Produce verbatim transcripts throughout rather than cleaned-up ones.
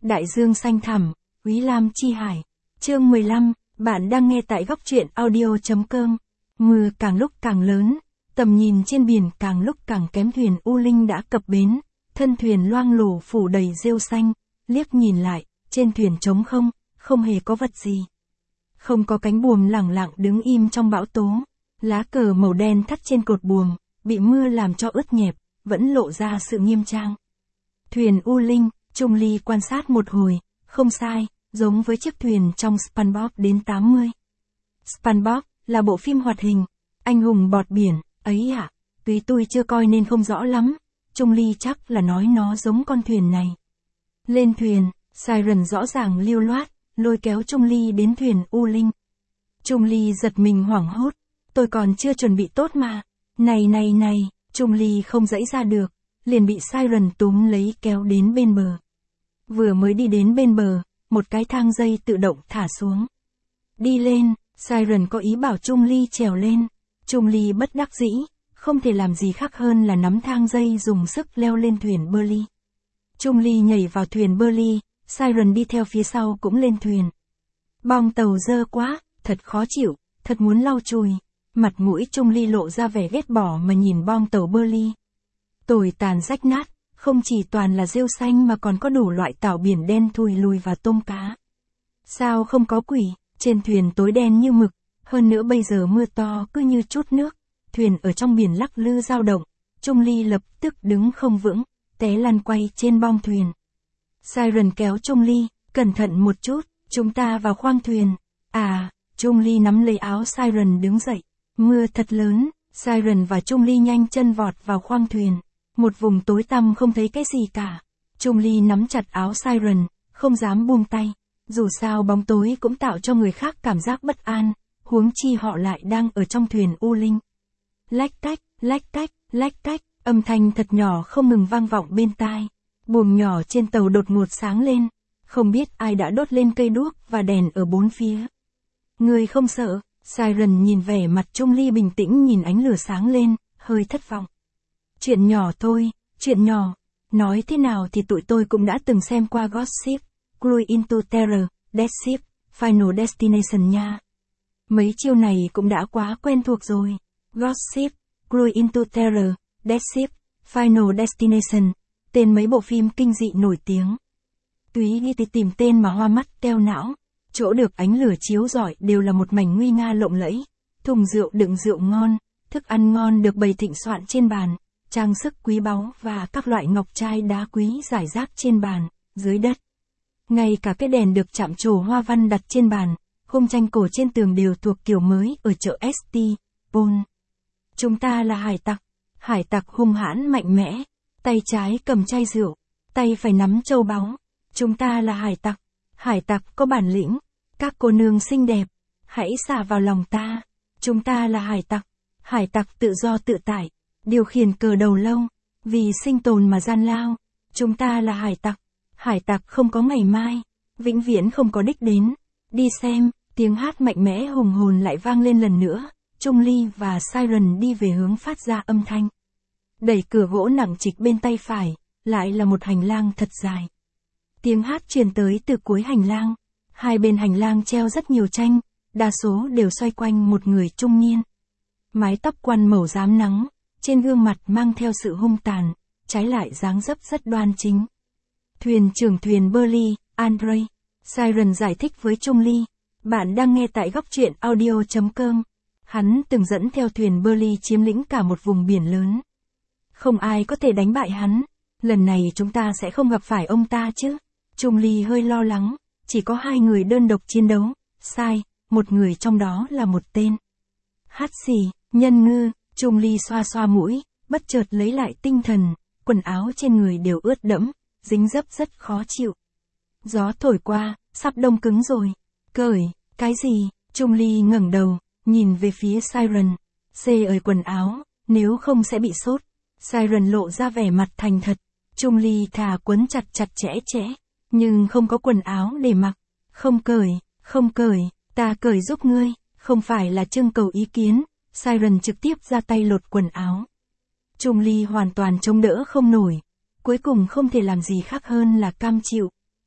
Đại dương xanh thẳm, Úy Lam chi hải. Chương mười lăm, bạn đang nghe tại góc truyện audio.com. Mưa càng lúc càng lớn, tầm nhìn trên biển càng lúc càng kém. Thuyền U Linh đã cập bến, thân thuyền loang lổ phủ đầy rêu xanh, liếc nhìn lại, trên thuyền trống không, không hề có vật gì. Không có cánh buồm lẳng lặng đứng im trong bão tố, lá cờ màu đen thắt trên cột buồm, bị mưa làm cho ướt nhẹp, vẫn lộ ra sự nghiêm trang. Thuyền U Linh, Trung Ly quan sát một hồi, không sai, giống với chiếc thuyền trong SpongeBob đến tám mươi. SpongeBob là bộ phim hoạt hình, anh hùng bọt biển, ấy ạ, à, tuy tôi chưa coi nên không rõ lắm, Trung Ly chắc là nói nó giống con thuyền này. Lên thuyền, Siren rõ ràng lưu loát, lôi kéo Trung Ly đến thuyền U Linh. Trung Ly giật mình hoảng hốt, tôi còn chưa chuẩn bị tốt mà, này này này, Trung Ly không dãy ra được, liền bị Siren túm lấy kéo đến bên bờ. Vừa mới đi đến bên bờ, một cái thang dây tự động thả xuống. Đi lên, Siren có ý bảo Trung Ly trèo lên. Trung Ly bất đắc dĩ, không thể làm gì khác hơn là nắm thang dây dùng sức leo lên thuyền Burly. Trung Ly nhảy vào thuyền Burly, Siren đi theo phía sau cũng lên thuyền. Bong tàu dơ quá, thật khó chịu, thật muốn lau chùi. Mặt mũi Trung Ly lộ ra vẻ ghét bỏ mà nhìn bong tàu Burly. Tồi tàn rách nát, không chỉ toàn là rêu xanh mà còn có đủ loại tảo biển đen thui lùi và tôm cá. Sao không có quỷ, trên thuyền tối đen như mực, hơn nữa bây giờ mưa to cứ như chút nước, thuyền ở trong biển lắc lư dao động, Trung Ly lập tức đứng không vững, té lăn quay trên bong thuyền. Siren kéo Trung Ly, cẩn thận một chút, chúng ta vào khoang thuyền. À, Trung Ly nắm lấy áo Siren đứng dậy, mưa thật lớn, Siren và Trung Ly nhanh chân vọt vào khoang thuyền. Một vùng tối tăm không thấy cái gì cả. Trung Ly nắm chặt áo Siren, không dám buông tay. Dù sao bóng tối cũng tạo cho người khác cảm giác bất an, huống chi họ lại đang ở trong thuyền U Linh. Lách cách, lách cách, lách cách, âm thanh thật nhỏ không ngừng vang vọng bên tai. Buồng nhỏ trên tàu đột ngột sáng lên, không biết ai đã đốt lên cây đuốc và đèn ở bốn phía. Người không sợ, Siren nhìn vẻ mặt Trung Ly bình tĩnh nhìn ánh lửa sáng lên, hơi thất vọng. Chuyện nhỏ thôi, chuyện nhỏ. Nói thế nào thì tụi tôi cũng đã từng xem qua Gossip, Cruise into Terror, Death Ship, Final Destination nha. Mấy chiêu này cũng đã quá quen thuộc rồi. Gossip, Cruise into Terror, Death Ship, Final Destination, tên mấy bộ phim kinh dị nổi tiếng. Túy đi tìm tên mà hoa mắt teo não, chỗ được ánh lửa chiếu rọi đều là một mảnh nguy nga lộng lẫy, thùng rượu đựng rượu ngon, thức ăn ngon được bày thịnh soạn trên bàn. Trang sức quý báu và các loại ngọc trai đá quý rải rác trên bàn, dưới đất. Ngay cả cái đèn được chạm trổ hoa văn đặt trên bàn, khung tranh cổ trên tường đều thuộc kiểu mới ở chợ ét tê, Paul. Chúng ta là hải tặc, hải tặc hung hãn mạnh mẽ, tay trái cầm chai rượu, tay phải nắm châu báu. Chúng ta là hải tặc, hải tặc có bản lĩnh, các cô nương xinh đẹp, hãy xả vào lòng ta. Chúng ta là hải tặc, hải tặc tự do tự tại. Điều khiển cờ đầu lâu, vì sinh tồn mà gian lao. Chúng ta là hải tặc, hải tặc không có ngày mai, vĩnh viễn không có đích đến. Đi xem, tiếng hát mạnh mẽ hùng hồn lại vang lên lần nữa. Trung Ly và Siren đi về hướng phát ra âm thanh. Đẩy cửa gỗ nặng trịch bên tay phải, lại là một hành lang thật dài. Tiếng hát truyền tới từ cuối hành lang. Hai bên hành lang treo rất nhiều tranh, đa số đều xoay quanh một người trung niên. Mái tóc quăn màu rám nắng. Trên gương mặt mang theo sự hung tàn, trái lại dáng dấp rất đoan chính. Thuyền trưởng thuyền Burly, Andre, Siren giải thích với Trung Ly. Bạn đang nghe tại góc truyện audio.com. Hắn từng dẫn theo thuyền Burly chiếm lĩnh cả một vùng biển lớn. Không ai có thể đánh bại hắn. Lần này chúng ta sẽ không gặp phải ông ta chứ. Trung Ly hơi lo lắng. Chỉ có hai người đơn độc chiến đấu. Sai, một người trong đó là một tên hắt xì, nhân ngư. Trung Ly xoa xoa mũi, bất chợt lấy lại tinh thần, quần áo trên người đều ướt đẫm, dính dấp rất khó chịu. Gió thổi qua, sắp đông cứng rồi. Cởi, cái gì? Trung Ly ngẩng đầu, nhìn về phía Siren. Xê ơi quần áo, nếu không sẽ bị sốt. Siren lộ ra vẻ mặt thành thật. Trung Ly thà quấn chặt chặt chẽ chẽ, nhưng không có quần áo để mặc. Không cởi, không cởi, ta cởi giúp ngươi, không phải là trưng cầu ý kiến. Siren trực tiếp ra tay lột quần áo. Trung Ly hoàn toàn chống đỡ không nổi. Cuối cùng không thể làm gì khác hơn là cam chịu.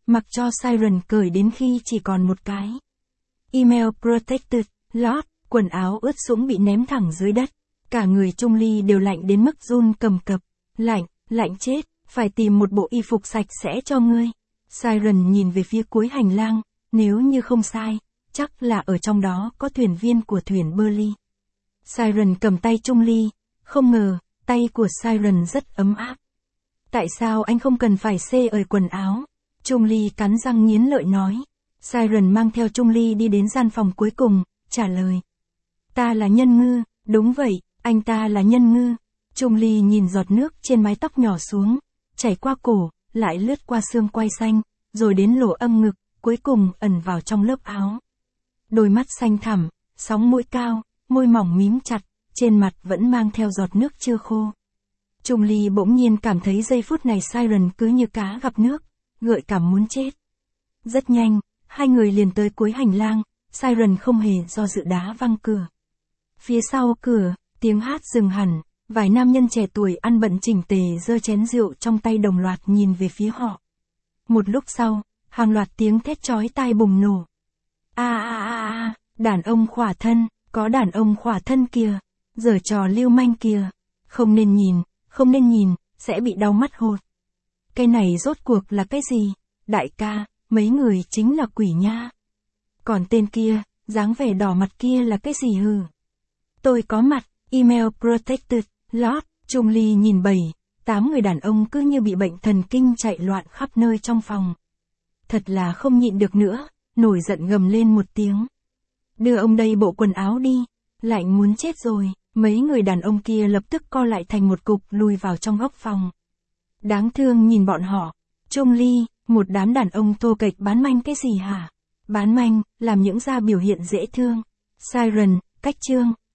mặc cho Siren cởi đến khi chỉ còn một cái. Email protected, lót, quần áo ướt sũng bị ném thẳng dưới đất. Cả người Chung Ly đều lạnh đến mức run cầm cập. Lạnh, lạnh chết, phải tìm một bộ y phục sạch sẽ cho ngươi. Siren nhìn về phía cuối hành lang, nếu như không sai, chắc là ở trong đó có thuyền viên của thuyền Burley. Siren cầm tay Chung Ly, không ngờ, tay của Siren rất ấm áp. Tại sao anh không cần phải xê ời quần áo? Chung Ly cắn răng nghiến lợi nói. Siren mang theo Chung Ly đi đến gian phòng cuối cùng, trả lời. Ta là nhân ngư, đúng vậy, anh ta là nhân ngư. Chung Ly nhìn giọt nước trên mái tóc nhỏ xuống, chảy qua cổ, lại lướt qua xương quai xanh, rồi đến lỗ âm ngực, cuối cùng ẩn vào trong lớp áo. Đôi mắt xanh thẳm, sóng mũi cao, môi mỏng mím chặt, trên mặt vẫn mang theo giọt nước chưa khô. Chung Ly bỗng nhiên cảm thấy giây phút này Siren cứ như cá gặp nước, gợi cảm muốn chết. Rất nhanh, hai người liền tới cuối hành lang, Siren không hề do dự đá văng cửa. Phía sau cửa, tiếng hát dừng hẳn, vài nam nhân trẻ tuổi ăn bận chỉnh tề giơ chén rượu trong tay đồng loạt nhìn về phía họ. Một lúc sau, hàng loạt tiếng thét chói tai bùng nổ. A a a a, đàn ông khỏa thân, có đàn ông khỏa thân kìa, giở trò lưu manh kìa, không nên nhìn, không nên nhìn, sẽ bị đau mắt hột. Cái này rốt cuộc là cái gì? Đại ca, mấy người chính là quỷ nha. Còn tên kia, dáng vẻ đỏ mặt kia là cái gì hừ? Tôi có mặt, email protected, lót, Chung Ly nhìn bảy, tám người đàn ông cứ như bị bệnh thần kinh chạy loạn khắp nơi trong phòng. Thật là không nhịn được nữa, nổi giận gầm lên một tiếng. Đưa ông đây bộ quần áo đi, lạnh muốn chết rồi, mấy người đàn ông kia lập tức co lại thành một cục lùi vào trong góc phòng. Đáng thương nhìn bọn họ, Chung Ly, một đám đàn ông thô kệch bán manh cái gì hả? Bán manh, làm những ra biểu hiện dễ thương. Siren, cách chương.